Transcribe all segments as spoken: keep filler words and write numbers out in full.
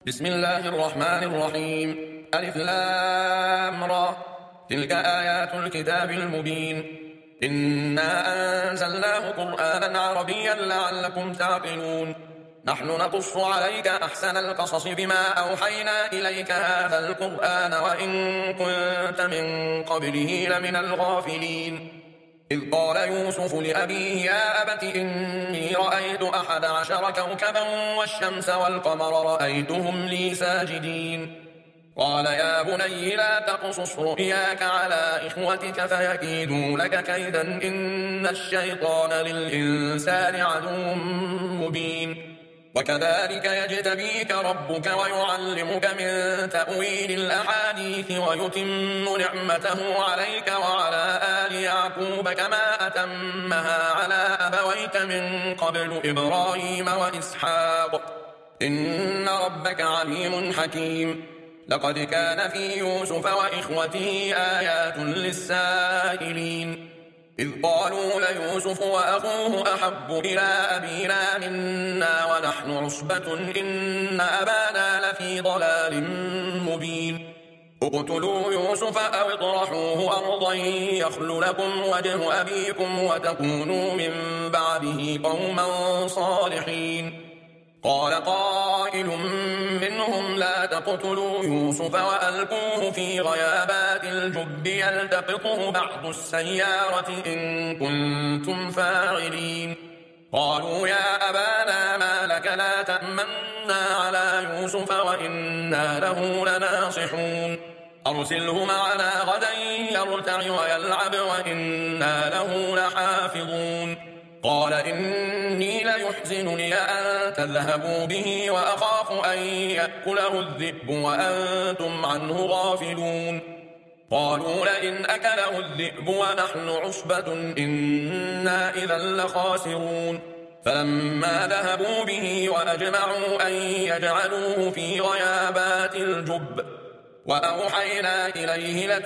بسم الله الرحمن الرحيم. ألف لام را. تلك آيات الكتاب المبين. إنا أنزلناه قرآنا عربيا لعلكم تعقلون. نحن نقص عليك أحسن القصص بما أوحينا إليك هذا القرآن وإن كنت من قبله لمن الغافلين. إذ قال يوسف لأبيه يا أبت إني رأيت أحد عشر كوكبا والشمس والقمر رأيتهم لي ساجدين. قال يا بني لا تقصص رؤياك على إخوتك فيكيدوا لك كيدا إن الشيطان للإنسان عدو مبين. وكذلك يجتبيك ربك ويعلمك من تأويل الأحاديث ويتم نعمته عليك وعلى آل يعقوب كما أتمها على أبويك من قبل إبراهيم وإسحاق إن ربك عليم حكيم. لقد كان في يوسف وإخوته آيات للسائلين إذ قالوا ليوسف وأخوه أحب إلى أبينا منا ونحن عصبة إن أبانا لفي ضلال مبين. اقتلوا يوسف أو اطرحوه أرضا يخل لكم وجه أبيكم وتكونوا من بعده قوما صالحين. قال قائل منهم لا تقتلوا يوسف وألقوه في غيابات الجب يلتقطه بعض السيارة إن كنتم فاعلين. قالوا يا أبانا ما لك لا تأمنا على يوسف وإنا له لناصحون. أرسله معنا غدا يرتع ويلعب وإنا له لحافظون. قال إني ليحزنني أن تذهبوا به وأخاف أن يأكله الذئب وأنتم عنه غافلون. قالوا لئن أكله الذئب ونحن عصبة إنا إذا لخاسرون. فلما ذهبوا به وأجمعوا أن يجعلوه في غيابات الجب وأوحينا إليه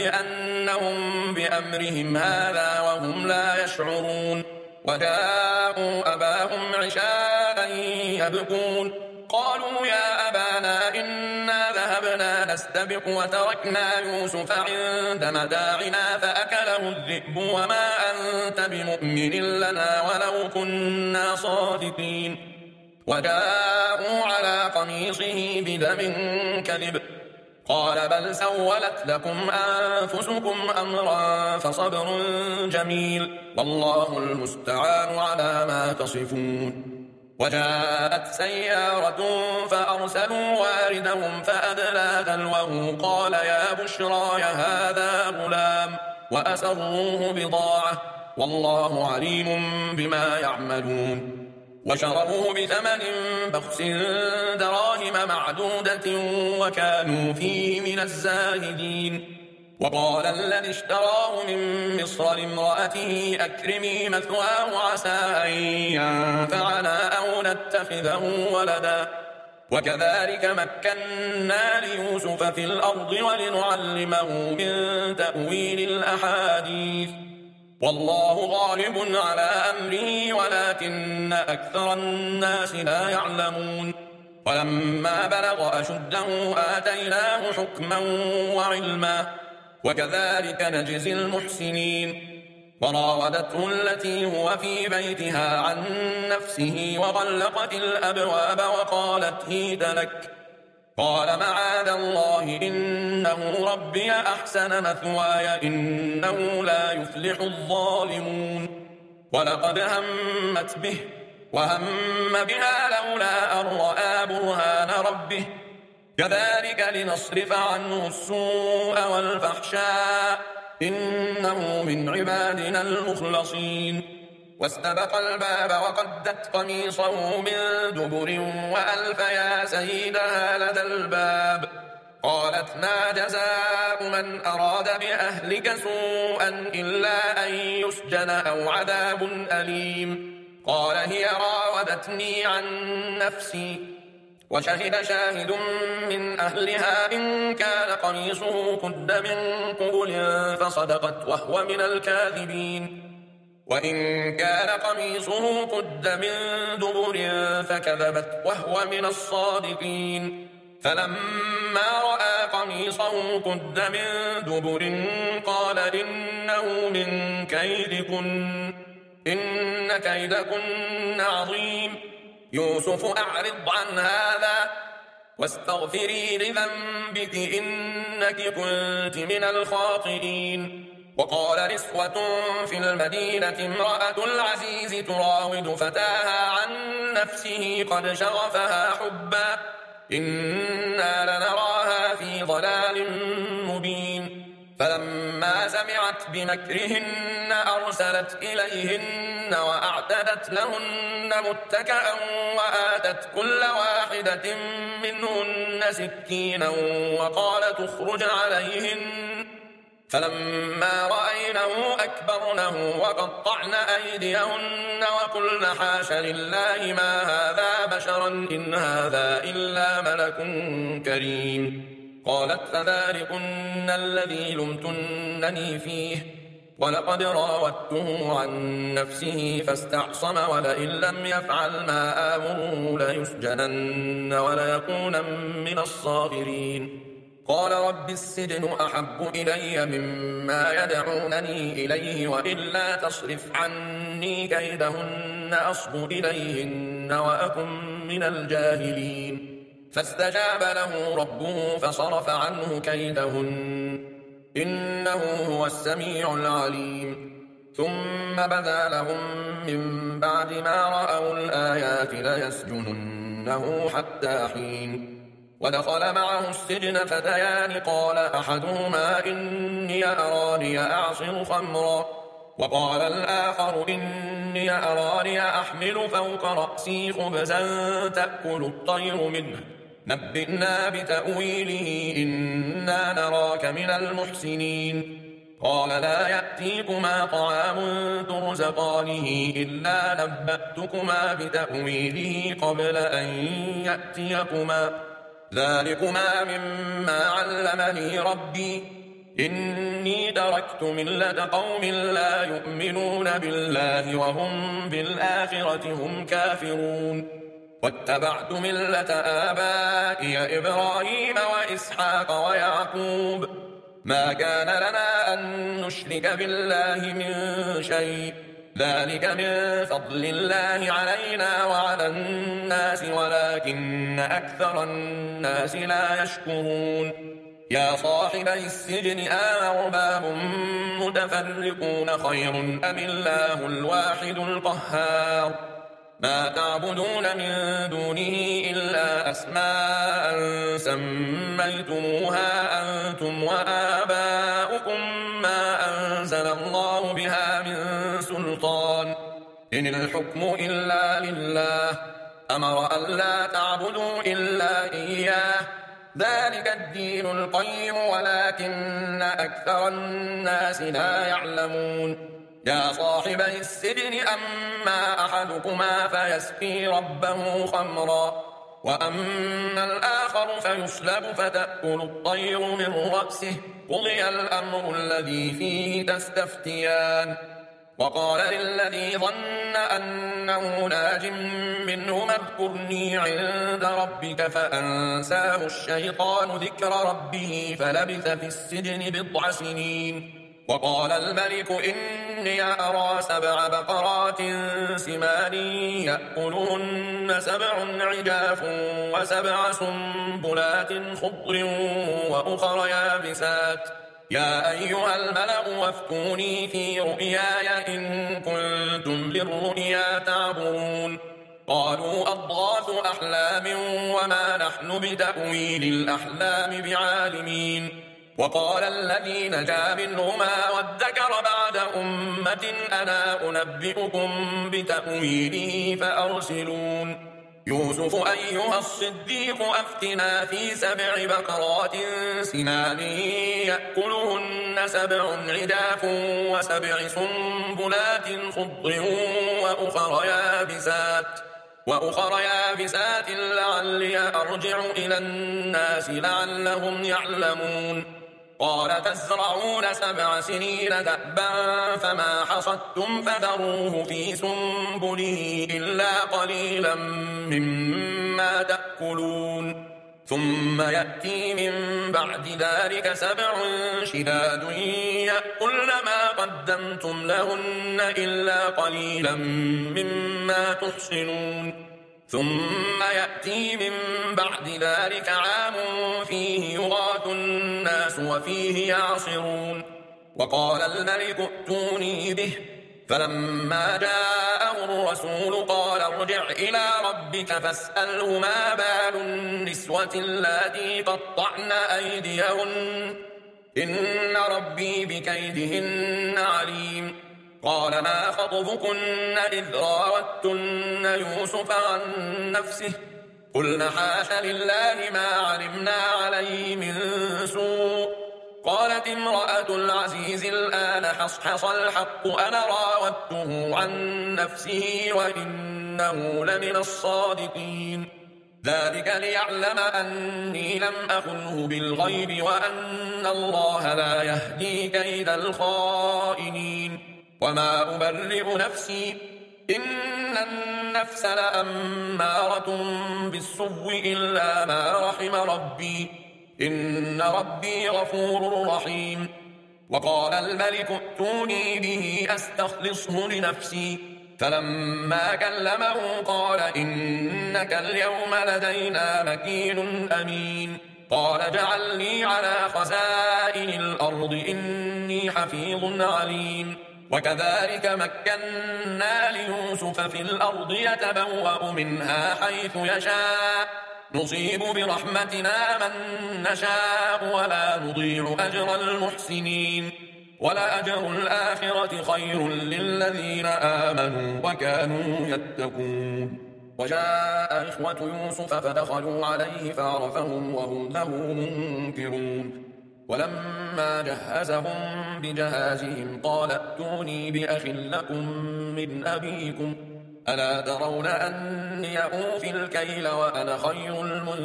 لتنبئنهم بأمرهم هذا وهم لا يشعرون. وجاءوا أباهم عشاء يبكون. قالوا يا أبانا إنا ذهبنا نستبق وتركنا يوسف عند متاعنا فأكله الذئب وما أنت بمؤمن لنا ولو كنا صادقين. وجاءوا على قميصه بدم كذب. قال بل سولت لكم أنفسكم أمرا فصبر جميل والله المستعان على ما تصفون. وجاءت سيارة فأرسلوا واردهم فأدلى دلوه قال يا بشرى هذا غلام وأسروه بضاعة والله عليم بما يعملون. وشروه بثمن بخس دراهم معدودة وكانوا فيه من الزاهدين. وقال الذي اشتراه من مصر لامرأته أكرمي مثواه عسى أن ينفعنا أو نتخذه ولدا. وكذلك مكنا ليوسف في الأرض ولنعلمه من تأويل الأحاديث والله غالب على أمره ولكن أكثر الناس لا يعلمون. ولما بلغ أشده آتيناه حكما وعلما وكذلك نجزي المحسنين. وراودته التي هو في بيتها عن نفسه وغلقت الأبواب وقالت هيت لك. قال معاذ الله إنه ربي أحسن مثواي إنه لا يفلح الظالمون. ولقد همت به وهم بها لولا أن رأى برهان ربه كذلك لنصرف عنه السوء والفحشاء إنه من عبادنا المخلصين. واستبق الباب وقدت قميصه من دبر وألف يا سيدها لدى الباب. قالت ما جزاء من أراد بأهلك سوءا إلا أن يسجن أو عذاب أليم. قال هي راودتني عن نفسي. وشهد شاهد من أهلها إن كان قميصه قد من قبل فصدقت وهو من الكاذبين. وإن كان قميصه قد من دبر فكذبت وهو من الصادقين فلما رأى قميصه قد من دبر قال إنه من كيدكن إن كيدكن عظيم يوسف أعرض عن هذا واستغفري لذنبك إنك كنت من الخاطئين وقال نسوة في المدينة امرأة العزيز تراود فتاها عن نفسه قد شغفها حبا إنا لنراها في ضلال مبين فلما سمعت بمكرهن أرسلت إليهن وأعتدت لهن متكأ وآتت كل واحدة منهن سكينا وقالت اخرج عليهن فلما رأينه أكبرنه وقطعن أيديهن وقلن حاش لله ما هذا بشرا إن هذا إلا ملك كريم قالت فذلكن الذي لمتنني فيه ولقد راودته عن نفسه فاستعصم ولئن لم يفعل ما آمره ليسجنن وليكون من الصاغرين قال رب السجن أحب إلي مما يدعونني إليه وإلا تصرف عني كيدهن أصب إليهن وأكن من الجاهلين فاستجاب له ربه فصرف عنه كيدهن إنه هو السميع العليم ثم بدا لهم من بعد ما رأوا الآيات ليسجننه حتى حين ودخل معه السجن فتيان قال أحدهما إني أراني أعصر خمرا وقال الآخر إني أراني أحمل فوق رأسي خبزا تأكل الطير منه نبئنا بتأويله إنا نراك من المحسنين قال لا يأتيكما طعام ترزقانه إلا نبأتكما بتأويله قبل أن يأتيكما ذلكما مما علمني ربي إني تركت ملة قوم لا يؤمنون بالله وهم بالآخرة هم كافرون واتبعت ملة آبائي إبراهيم وإسحاق ويعقوب ما كان لنا أن نشرك بالله من شيء ذلك من فضل الله علينا وعلى الناس ولكن أكثر الناس لا يشكرون يا صاحبي السجن أأرباب متفرقون خير أم الله الواحد القهار ما تعبدون من دونه إلا أسماء سميتموها أنتم وآباؤكم ما أنزل الله بها من سلطان إن الحكم إلا لله أمر أن لا تعبدوا إلا إياه ذلك الدين القيم ولكن أكثر الناس لا يعلمون يا صاحبي السجن أما أحدكما فيسقي ربه خمرا وأما الآخر فيسلب فتأكل الطير من رأسه قضي الأمر الذي فيه تستفتيان وقال للذي ظن أنه ناج منهما اذكرني عند ربك فأنساه الشيطان ذكر ربه فلبث في السجن بضع سنين وقال الملك إني أرى سبع بقرات سمان يأكلهن سبع عجاف وسبع سنبلات خضر وأخر يابسات يا أيها الملأ وافتوني في رؤياي إن كنتم للرؤيا تعبرون قالوا أضغاث أحلام وما نحن بتأويل الأحلام بعالمين وقال الذي نجا منهما وادكر بعد أمة أنا أنبئكم بتأويله فأرسلون يوسف أيها الصديق أفتنا في سبع بقرات سمان يأكلهن سبع عجاف وسبع سنبلات خضر وأخر يابسات وأخر يابسات لعلي أرجع إلى الناس لعلهم يعلمون قال تزرعون سبع سنين دأبا فما حصدتم فذروه في سنبله إلا قليلا مما تأكلون ثم يأتي من بعد ذلك سبع شداد يأكلن ما قدمتم لهن إلا قليلا مما تحصنون ثم يأتي من بعد ذلك عام فيه يغاث الناس وفيه يعصرون وقال الملك ائتوني به فلما جاءه الرسول قال ارجع إلى ربك فاسأله ما بال النسوة اللاتي قطعن أيديهن إن ربي بكيدهن عليم قال ما خطبكن إذ راوتن يوسف عن نفسه قلن حاش لله ما علمنا عليه من سوء قالت امرأة العزيز الآن حصحص الحق أنا راودته عن نفسه وإنه لمن الصادقين ذلك ليعلم أني لم أخنه بالغيب وأن الله لا يهدي كيد الخائنين وما أبرئ نفسي إن النفس لأمارة بالسوء إلا ما رحم ربي إن ربي غفور رحيم وقال الملك ائتوني به أستخلصه لنفسي فلما كلمه قال إنك اليوم لدينا مكين أمين قال اجعلني على خزائن الأرض إني حفيظ عليم وكذلك مكنا ليوسف في الأرض يتبوأ منها حيث يشاء نصيب برحمتنا من نشاء ولا نضيع أجر المحسنين ولأجر الآخرة خير للذين آمنوا وكانوا يتقون وجاء إخوة يوسف فدخلوا عليه فعرفهم وهم له منكرون ولما جهزهم بجهازهم قال ائتوني بأخ لكم من أبيكم ألا ترون أني أوفي الكيل وأنا خير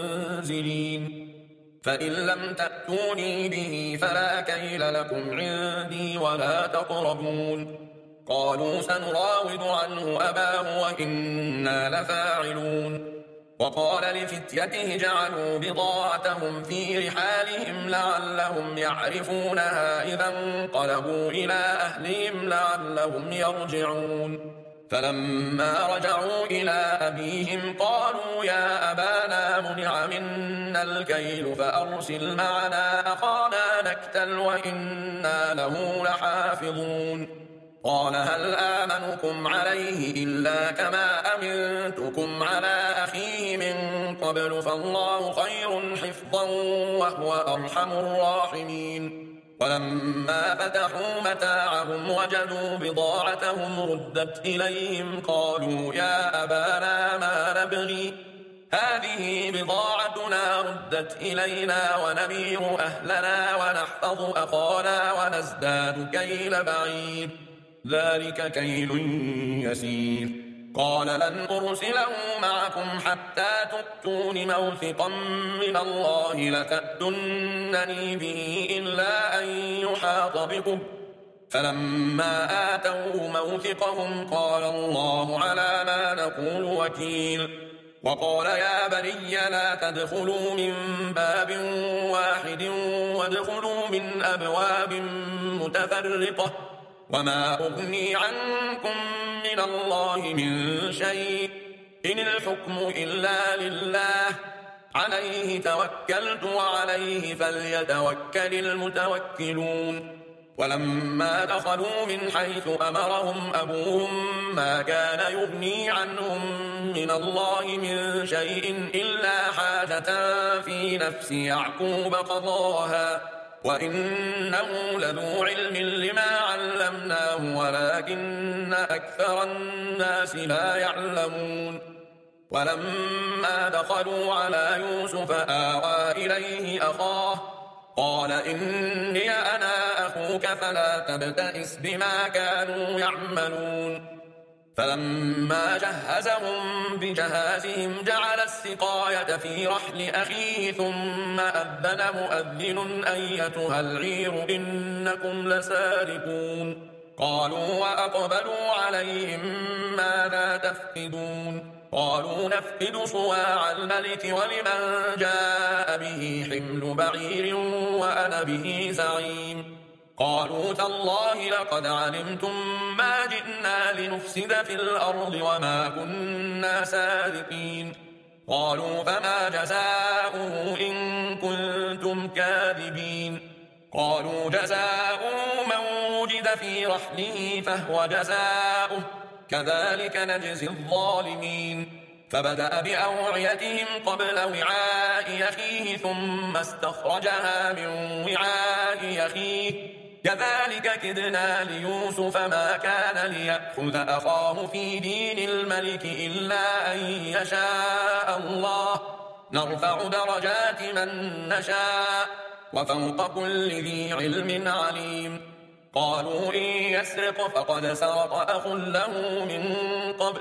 المنزلين فإن لم تأتوني به فلا كيل لكم عندي ولا تقربون قالوا سنراود عنه أباه وإنا لفاعلون وقال لفتيته جعلوا بضاعتهم في رحالهم لعلهم يعرفونها إذا انقلبوا إلى أهلهم لعلهم يرجعون فلما رجعوا إلى أبيهم قالوا يا أبانا منع منا الكيل فأرسل معنا أخانا نكتل وإنا له لحافظون قال هل آمنكم عليه إلا كما أمنتكم على أخيه من قبل فالله خير حفظا وهو أرحم الراحمين ولما فتحوا متاعهم وجدوا بضاعتهم ردت إليهم قالوا يا أبانا ما نبغي هذه بضاعتنا ردت إلينا ونمير أهلنا ونحفظ أخانا ونزداد كيل بعيد ذلك كيل يسير قال لن أرسله معكم حتى تؤتون موثقا من الله لتأتونني به إلا أن يحاط بكم فلما آتوه موثقهم قال الله على ما نقول وكيل وقال يا بني لا تدخلوا من باب واحد وادخلوا من أبواب متفرقة وما أغني عنكم من الله من شيء إن الحكم إلا لله عليه توكلت وعليه فليتوكل المتوكلون ولما دخلوا من حيث أمرهم أبوهم ما كان يغني عنهم من الله من شيء إلا حاجة في نفس يعقوب قضاها وإنه لذو علم لما علمناه ولكن أكثر الناس لا يعلمون ولما دخلوا على يوسف آوى إليه أخاه قال إني أنا أخوك فلا تبتئس بما كانوا يعملون فلما جهزهم بجهازهم جعل السقاية في رحل أخيه ثم أذن مؤذن أيتها العير إنكم لسارقون قالوا وأقبلوا عليهم ماذا تفقدون قالوا نفقد صواع الملك ولمن جاء به حمل بعير وأنا به زعيم قالوا تالله لقد علمتم ما جئنا لنفسد في الأرض وما كنا سارقين قالوا فما جزاؤه إن كنتم كاذبين قالوا جزاؤه من وجد في رحله فهو جزاؤه كذلك نجزي الظالمين فبدأ بأوعيتهم قبل وعاء أخيه ثم استخرجها من وعاء أخيه كذلك كدنا ليوسف ما كان ليأخذ أخاه في دين الملك إلا أن يشاء الله نرفع درجات من نشاء وفوق كل ذي علم عليم قالوا إن يسرق فقد سرق أخ له من قبل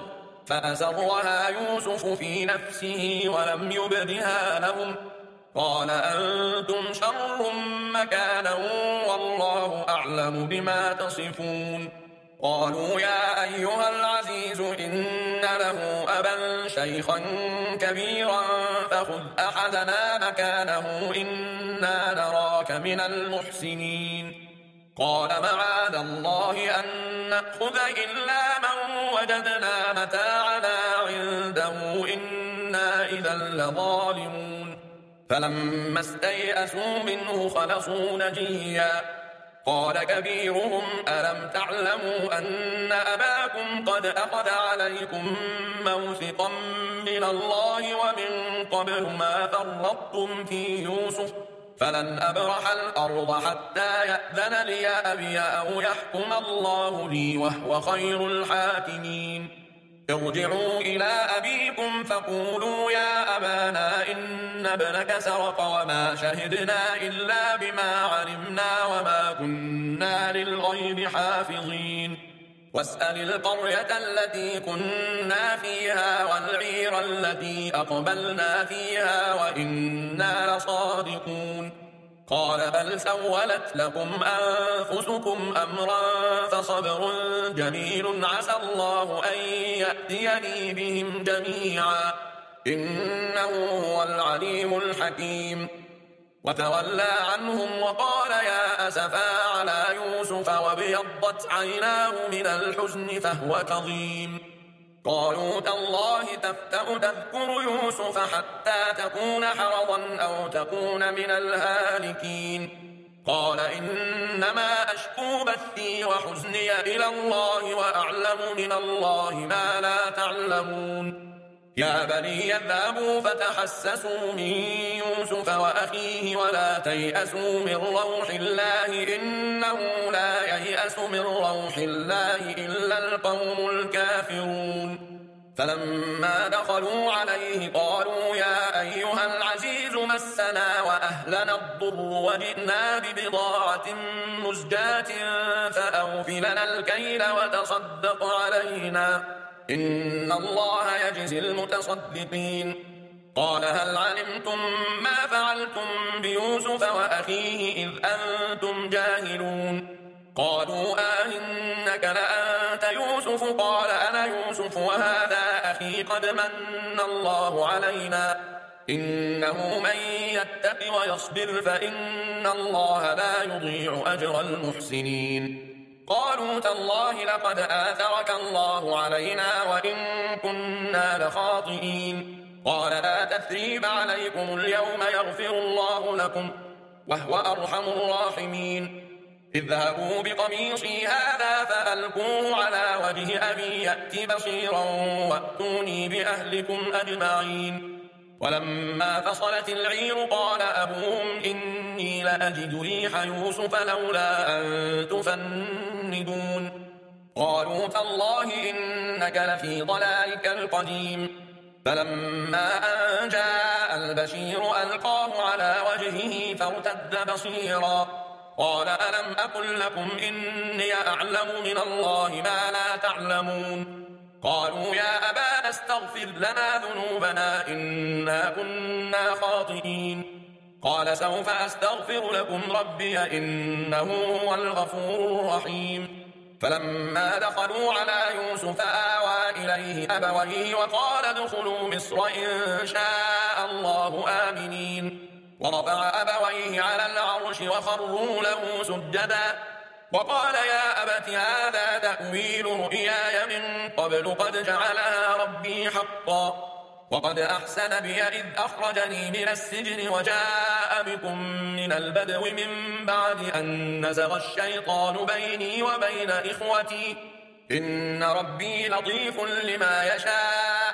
فأسرها يوسف في نفسه ولم يبدها لهم قال أنتم شر مكانا والله أعلم بما تصفون قالوا يا أيها العزيز إن له أبا شيخا كبيرا فخذ أحدنا مكانه إنا نراك من المحسنين قال معاذ الله أن نأخذ إلا من وجدنا متاعنا عنده إنا إذا لظالمون فلما استيئسوا منه خلصوا نجيا قال كبيرهم ألم تعلموا أن أباكم قد أخذ عليكم موثقا من الله ومن قبل ما فرطتم في يوسف فلن أبرح الأرض حتى يأذن لي أبي أو يحكم الله لي وهو خير الحاكمين ارجعوا إلى أبيكم فقولوا يا أبانا إن ابنك سرق وما شهدنا إلا بما علمنا وما كنا للغيب حافظين واسأل القرية التي كنا فيها والعير التي أقبلنا فيها وإنا لصادقون قال بل سولت لكم أنفسكم أمرا فصبر جميل عسى الله أن يأتيني بهم جميعا إنه هو العليم الحكيم وتولى عنهم وقال يا أسفا على يوسف وابيضت عيناه من الحزن فهو كظيم قالوا تالله تفتأ تذكر يوسف حتى تكون حرضا أو تكون من الهالكين قال إنما أشكو بثي وحزني إلى الله وأعلم من الله ما لا تعلمون يا بني اذهبوا فتحسسوا من يوسف وأخيه ولا تيأسوا من روح الله إنه لا ييأس من روح الله إلا القوم الكافرون فلما دخلوا عليه قالوا يا أيها العزيز مسنا وأهلنا الضر وجئنا ببضاعة مزجاة فأوف لنا الكيل وتصدق علينا إن الله يجزي المتصدقين قال هل علمتم ما فعلتم بيوسف وأخيه إذ أنتم جاهلون قالوا آئنك لأنت يوسف قال أنا يوسف وهذا أخي قد من الله علينا إنه من يتق ويصبر فإن الله لا يضيع أجر المحسنين قالوا تالله لقد آثرك الله علينا وإن كنا لخاطئين قال لا تثريب عليكم اليوم يغفر الله لكم وهو أرحم الراحمين اذهبوا بقميصي هذا فألقوه على وجه أبي يأت بصيرا وأتوني بأهلكم أجمعين ولما فصلت العير قال أبوهم إني لأجد ريح يوسف لولا أن تفندون قالوا تالله إنك لفي ضلالك القديم فلما أن جاء البشير ألقاه على وجهه فارتد بصيرا قال ألم أقل لكم إني أعلم من الله ما لا تعلمون قالوا يا أبانا استغفر لنا ذنوبنا إنا كنا خاطئين قال سوف أستغفر لكم ربي إنه هو الغفور الرحيم فلما دخلوا على يوسف آوى إليه أبويه وقال ادخلوا مصر إن شاء الله آمنين ورفع أبويه على العرش وخروا له سجدا وقال يا أبت هذا تأويل رؤياي من قبل قد جعلها ربي حقا وقد أحسن بي إذ أخرجني من السجن وجاء بكم من البدو من بعد أن نزغ الشيطان بيني وبين إخوتي إن ربي لطيف لما يشاء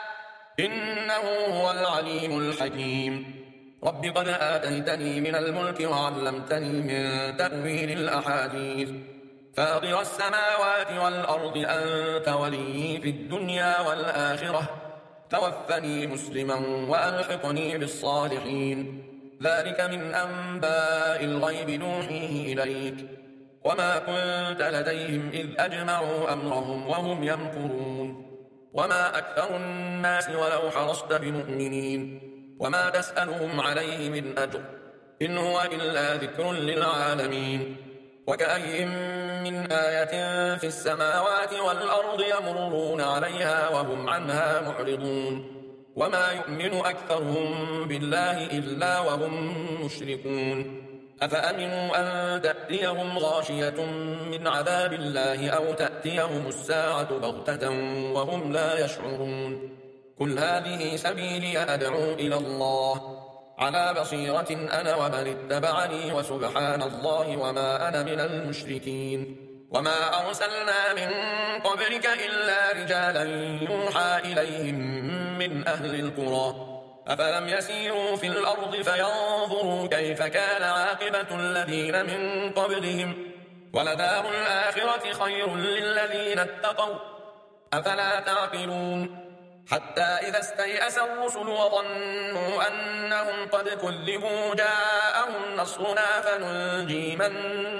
إنه هو العليم الحكيم رب قد آتيتني من الملك وعلمتني من تأويل الأحاديث فاطر السماوات والأرض أنت ولي في الدنيا والآخرة توفني مسلما وألحقني بالصالحين ذلك من أنباء الغيب نوحيه إليك وما كنت لديهم إذ أجمعوا أمرهم وهم يمكرون وما أكثر الناس ولو حرصت بمؤمنين وما تسألهم عليه من أجر إن هو إلا ذكر للعالمين وكأي من آية في السماوات والأرض يمرون عليها وهم عنها معرضون وما يؤمن أكثرهم بالله إلا وهم مشركون أفأمنوا أن تأتيهم غاشية من عذاب الله أو تأتيهم الساعة بغتة وهم لا يشعرون قل هذه سبيلي أدعو إلى الله على بصيرة أنا ومن اتبعني وسبحان الله وما أنا من المشركين وما أرسلنا من قبلك إلا رجالا يوحى إليهم من أهل القرى أفلم يسيروا في الأرض فينظروا كيف كان عاقبة الذين من قبلهم ولدار الآخرة خير للذين اتقوا أفلا تعقلون حتى إذا استيأس الرسل وظنوا أنهم قد كذبوا جاءهم نصرنا فننجي من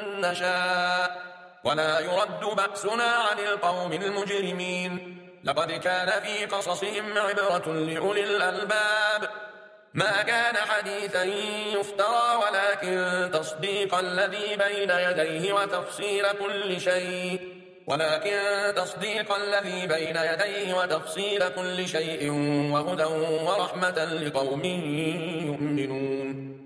نشاء ولا يرد بأسنا عن القوم المجرمين لقد كان في قصصهم عبرة لأولي الألباب ما كان حديثا يفترى ولكن تصديق الذي بين يديه وتفصيل كل شيء ولكن تصديق الذي بين يديه وتفصيل كل شيء وهدى ورحمة لقوم يؤمنون